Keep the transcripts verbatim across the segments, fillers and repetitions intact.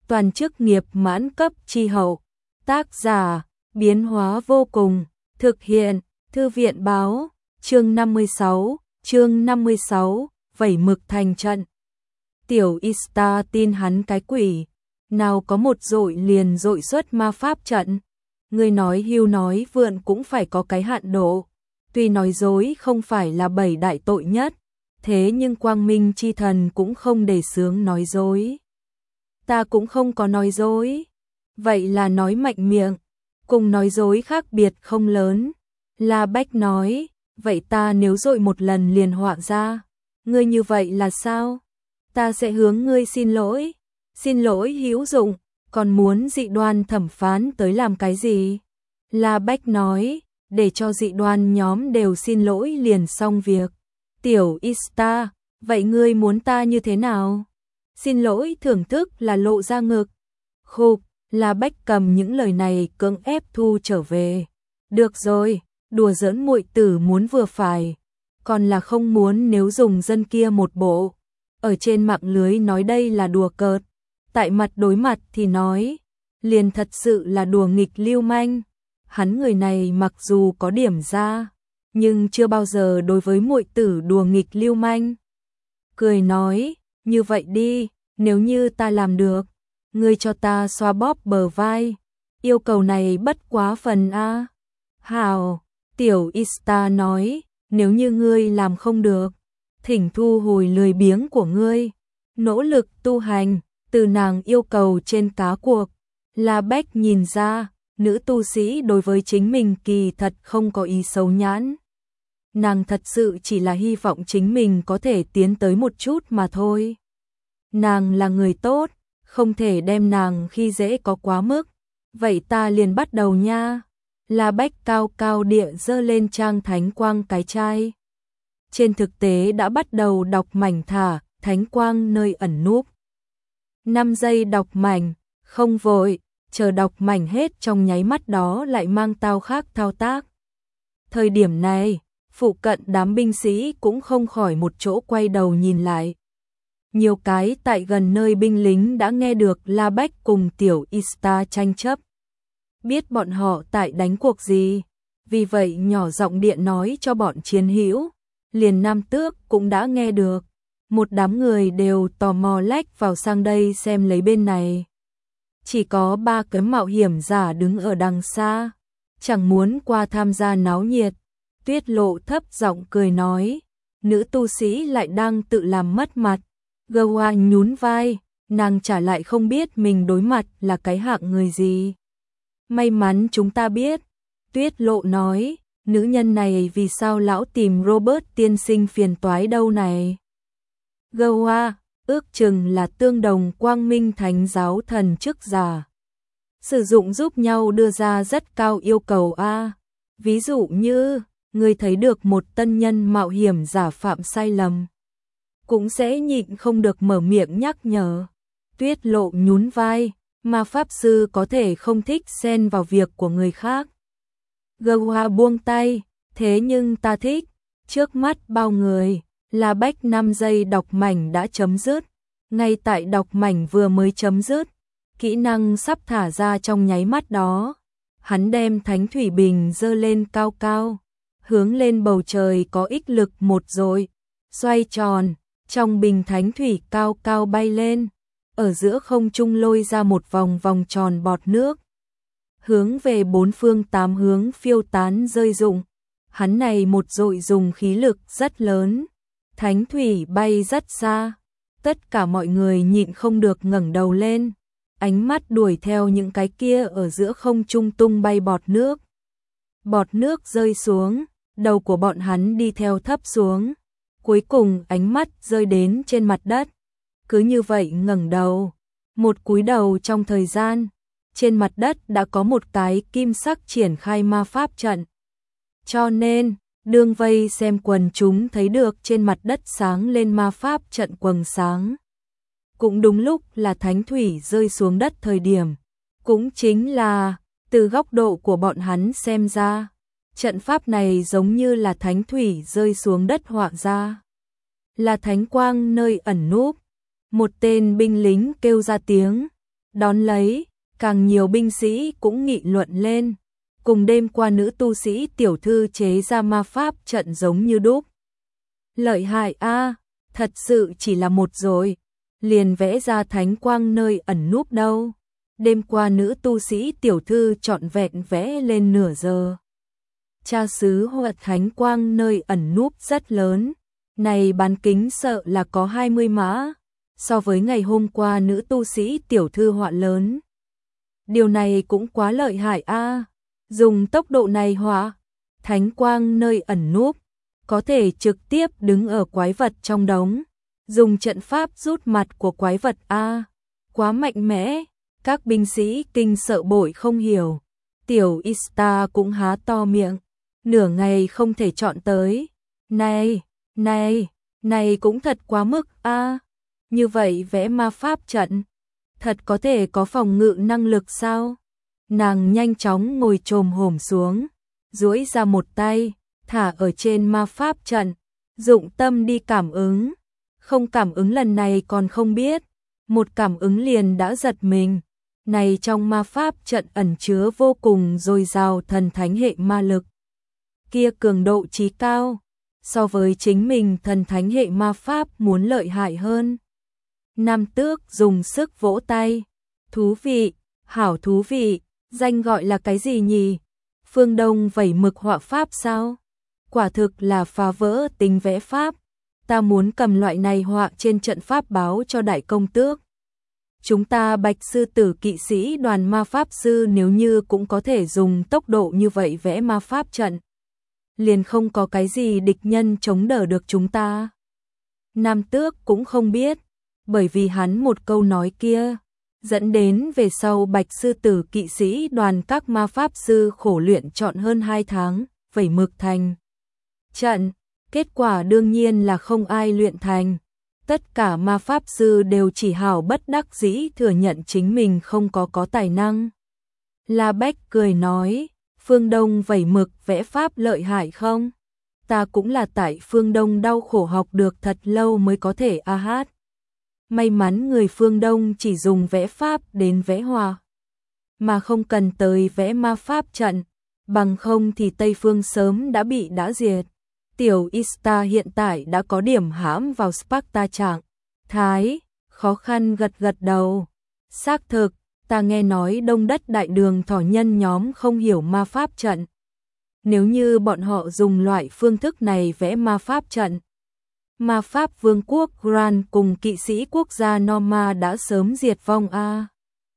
toàn chức nghiệp mãn cấp chi hậu. Tác giả, biến hóa vô cùng, thực hiện, thư viện báo, chương năm mươi sáu, chương năm mươi sáu, vẩy mực thành trận. Tiểu Ista tin hắn cái quỷ, nào có một dội liền dội xuất ma pháp trận. Người nói hưu nói vượn cũng phải có cái hạn độ, tuy nói dối không phải là bảy đại tội nhất, thế nhưng quang minh chi thần cũng không để sướng nói dối. Ta cũng không có nói dối, vậy là nói mạnh miệng, cùng nói dối khác biệt không lớn. La Bách nói, vậy ta nếu dội một lần liền họa ra, ngươi như vậy là sao? Ta sẽ hướng ngươi xin lỗi, xin lỗi hữu dụng, còn muốn dị đoan thẩm phán tới làm cái gì? La Bách nói, để cho dị đoan nhóm đều xin lỗi liền xong việc. Tiểu Ista, vậy ngươi muốn ta như thế nào? Xin lỗi thưởng thức là lộ ra ngực. Khục, La Bách cầm những lời này cưỡng ép thu trở về. Được rồi, đùa giỡn muội tử muốn vừa phải, còn là không muốn nếu dùng dân kia một bộ. Ở trên mạng lưới nói đây là đùa cợt, tại mặt đối mặt thì nói, liền thật sự là đùa nghịch lưu manh. Hắn người này mặc dù có điểm ra, nhưng chưa bao giờ đối với muội tử đùa nghịch lưu manh. Cười nói, như vậy đi, nếu như ta làm được, ngươi cho ta xoa bóp bờ vai. Yêu cầu này bất quá phần a. Hào, Tiểu Ista nói, nếu như ngươi làm không được, thỉnh thu hồi lười biếng của ngươi, nỗ lực tu hành. Từ nàng yêu cầu trên cá cuộc, La Bách nhìn ra, nữ tu sĩ đối với chính mình kỳ thật không có ý xấu nhãn. Nàng thật sự chỉ là hy vọng chính mình có thể tiến tới một chút mà thôi. Nàng là người tốt, không thể đem nàng khi dễ có quá mức. Vậy ta liền bắt đầu nha. La Bách cao cao địa dơ lên trang thánh quang cái chai. Trên thực tế đã bắt đầu đọc mảnh thả, thánh quang nơi ẩn núp. năm giây đọc mảnh, không vội, chờ đọc mảnh hết trong nháy mắt đó lại mang tao khác thao tác. Thời điểm này, phụ cận đám binh sĩ cũng không khỏi một chỗ quay đầu nhìn lại. Nhiều cái tại gần nơi binh lính đã nghe được La Bách cùng Tiểu Ista tranh chấp. Biết bọn họ tại đánh cuộc gì, vì vậy nhỏ giọng điện nói cho bọn chiến hữu, liền Nam Tước cũng đã nghe được. Một đám người đều tò mò lách vào sang đây xem lấy bên này. Chỉ có ba cái mạo hiểm giả đứng ở đằng xa, chẳng muốn qua tham gia náo nhiệt. Tuyết Lộ thấp giọng cười nói, nữ tu sĩ lại đang tự làm mất mặt. Gua nhún vai, nàng trả lại không biết mình đối mặt là cái hạng người gì. May mắn chúng ta biết. Tuyết Lộ nói, nữ nhân này vì sao lão tìm Robert tiên sinh phiền toái đâu này. Gua, ước chừng là tương đồng quang minh thánh giáo thần chức giả. Sử dụng giúp nhau đưa ra rất cao yêu cầu a. Ví dụ như, người thấy được một tân nhân mạo hiểm giả phạm sai lầm, cũng sẽ nhịn không được mở miệng nhắc nhở. Tuyết Lộ nhún vai, mà pháp sư có thể không thích xen vào việc của người khác. Gua buông tay, thế nhưng ta thích. Trước mắt bao người, La Bách năm giây đọc mảnh đã chấm dứt. Ngay tại đọc mảnh vừa mới chấm dứt, kỹ năng sắp thả ra trong nháy mắt đó, hắn đem thánh thủy bình dơ lên cao cao, hướng lên bầu trời có ích lực một rồi, xoay tròn, trong bình thánh thủy cao cao bay lên, ở giữa không trung lôi ra một vòng vòng tròn bọt nước, hướng về bốn phương tám hướng phiêu tán rơi rụng. Hắn này một dội dùng khí lực rất lớn, thánh thủy bay rất xa, tất cả mọi người nhịn không được ngẩng đầu lên, ánh mắt đuổi theo những cái kia ở giữa không trung tung bay bọt nước. Bọt nước rơi xuống, đầu của bọn hắn đi theo thấp xuống, cuối cùng ánh mắt rơi đến trên mặt đất. Cứ như vậy ngẩng đầu, một cúi đầu trong thời gian, trên mặt đất đã có một cái kim sắc triển khai ma pháp trận. Cho nên, đương vây xem quần chúng thấy được trên mặt đất sáng lên ma pháp trận quầng sáng. Cũng đúng lúc là thánh thủy rơi xuống đất thời điểm, cũng chính là, từ góc độ của bọn hắn xem ra, trận pháp này giống như là thánh thủy rơi xuống đất họa ra. Là thánh quang nơi ẩn núp. Một tên binh lính kêu ra tiếng, Đón lấy, càng nhiều binh sĩ cũng nghị luận lên, cùng đêm qua nữ tu sĩ tiểu thư chế ra ma pháp trận giống như đúc. Lợi hại a, thật sự chỉ là một rồi, liền vẽ ra thánh quang nơi ẩn núp đâu. Đêm qua nữ tu sĩ tiểu thư trọn vẹn vẽ lên nửa giờ. Cha xứ hoặc thánh quang nơi ẩn núp rất lớn, này bán kính sợ là có hai mươi mã, so với ngày hôm qua nữ tu sĩ tiểu thư họa lớn. Điều này cũng quá lợi hại a, dùng tốc độ này họa, thánh quang nơi ẩn núp, có thể trực tiếp đứng ở quái vật trong đống, dùng trận pháp rút mặt của quái vật a, quá mạnh mẽ, các binh sĩ kinh sợ bội không hiểu. Tiểu Ista cũng há to miệng, nửa ngày không thể chọn tới. Này, này, này cũng thật quá mức a. Như vậy vẽ ma pháp trận, thật có thể có phòng ngự năng lực sao? Nàng nhanh chóng ngồi chồm hổm xuống, duỗi ra một tay, thả ở trên ma pháp trận, dụng tâm đi cảm ứng. Không cảm ứng lần này còn không biết, một cảm ứng liền đã giật mình. Này trong ma pháp trận ẩn chứa vô cùng dồi dào thần thánh hệ ma lực. Kia cường độ chí cao, so với chính mình thần thánh hệ ma pháp muốn lợi hại hơn. Nam Tước dùng sức vỗ tay. Thú vị, hảo thú vị, danh gọi là cái gì nhỉ? Phương Đông vẩy mực họa pháp sao? Quả thực là phá vỡ tính vẽ pháp. Ta muốn cầm loại này họa trên trận pháp báo cho đại công tước. Chúng ta Bạch sư tử kỵ sĩ đoàn ma pháp sư nếu như cũng có thể dùng tốc độ như vậy vẽ ma pháp trận, liền không có cái gì địch nhân chống đỡ được chúng ta. Nam Tước cũng không biết, bởi vì hắn một câu nói kia, dẫn đến về sau Bạch sư tử kỵ sĩ đoàn các ma pháp sư khổ luyện chọn hơn hai tháng, vẩy mực thành trận, kết quả đương nhiên là không ai luyện thành. Tất cả ma pháp sư đều chỉ hảo bất đắc dĩ thừa nhận chính mình không có có tài năng. La Bách cười nói, Phương Đông vẩy mực vẽ pháp lợi hại không? Ta cũng là tại Phương Đông đau khổ học được thật lâu mới có thể a hát. May mắn người Phương Đông chỉ dùng vẽ pháp đến vẽ hòa, mà không cần tới vẽ ma pháp trận, bằng không thì Tây Phương sớm đã bị đã diệt. Tiểu Ista hiện tại đã có điểm hãm vào Sparta trạng thái, khó khăn gật gật đầu. Xác thực, ta nghe nói đông đất đại đường thỏ nhân nhóm không hiểu ma pháp trận. Nếu như bọn họ dùng loại phương thức này vẽ ma pháp trận, ma pháp vương quốc Grand cùng kỵ sĩ quốc gia Norma đã sớm diệt vong a.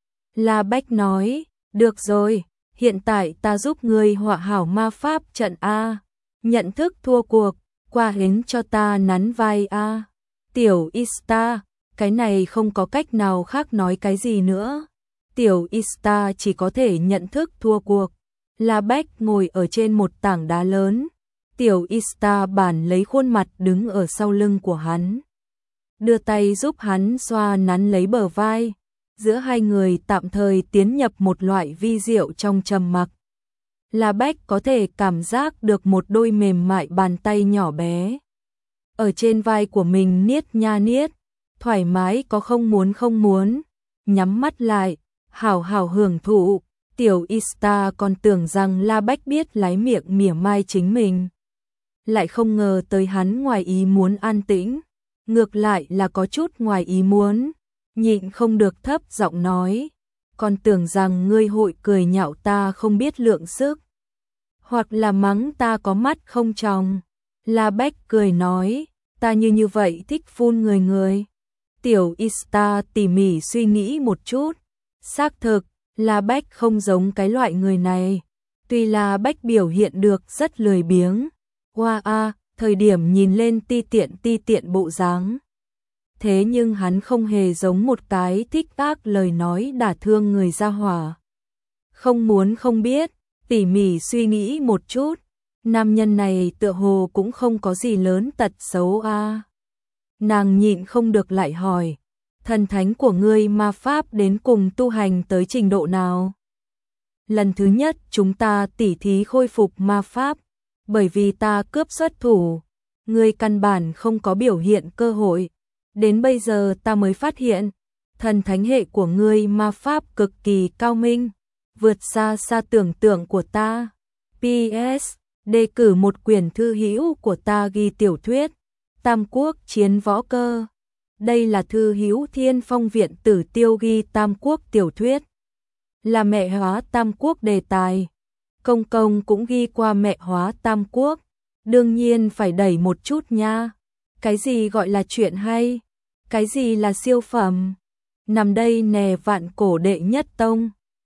La Bách nói, được rồi, hiện tại ta giúp ngươi họa hảo ma pháp trận a. Nhận thức thua cuộc, qua hến cho ta nắn vai a. Tiểu Ista, cái này không có cách nào khác nói cái gì nữa. Tiểu Ista chỉ có thể nhận thức thua cuộc. La Bách ngồi ở trên một tảng đá lớn. Tiểu Ista bản lấy khuôn mặt đứng ở sau lưng của hắn, đưa tay giúp hắn xoa nắn lấy bờ vai. Giữa hai người tạm thời tiến nhập một loại vi diệu trong trầm mặc. La Bách có thể cảm giác được một đôi mềm mại bàn tay nhỏ bé ở trên vai của mình niết nha niết, thoải mái có không muốn không muốn, nhắm mắt lại, hảo hảo hưởng thụ. Tiểu Ista còn tưởng rằng La Bách biết lái miệng mỉa mai chính mình, lại không ngờ tới hắn ngoài ý muốn an tĩnh, ngược lại là có chút ngoài ý muốn, nhịn không được thấp giọng nói, còn tưởng rằng ngươi hội cười nhạo ta không biết lượng sức, hoặc là mắng ta có mắt không tròng. La Bách cười nói, ta như như vậy thích phun người người. Tiểu Ista tỉ mỉ suy nghĩ một chút, xác thực, La Bách không giống cái loại người này. Tuy La Bách biểu hiện được rất lười biếng, hoa a, thời điểm nhìn lên ti tiện ti tiện bộ dáng. Thế nhưng hắn không hề giống một cái thích ác lời nói đả thương người ra hỏa. Không muốn không biết, tỉ mỉ suy nghĩ một chút, nam nhân này tựa hồ cũng không có gì lớn tật xấu a. Nàng nhịn không được lại hỏi, thần thánh của ngươi ma pháp đến cùng tu hành tới trình độ nào? Lần thứ nhất chúng ta tỉ thí khôi phục ma pháp, bởi vì ta cướp xuất thủ, ngươi căn bản không có biểu hiện cơ hội. Đến bây giờ ta mới phát hiện, thần thánh hệ của ngươi ma pháp cực kỳ cao minh, vượt xa xa tưởng tượng của ta. pê ét. Đề cử một quyển thư hữu của ta ghi tiểu thuyết Tam Quốc Chiến Võ Cơ. Đây là thư hữu Thiên Phong Viện Tử Tiêu ghi Tam Quốc tiểu thuyết, là mẹ hóa Tam Quốc đề tài. Công công cũng ghi qua mẹ hóa Tam Quốc, đương nhiên phải đẩy một chút nha. Cái gì gọi là chuyện hay? Cái gì là siêu phẩm? Nằm đây nè vạn cổ đệ nhất tông.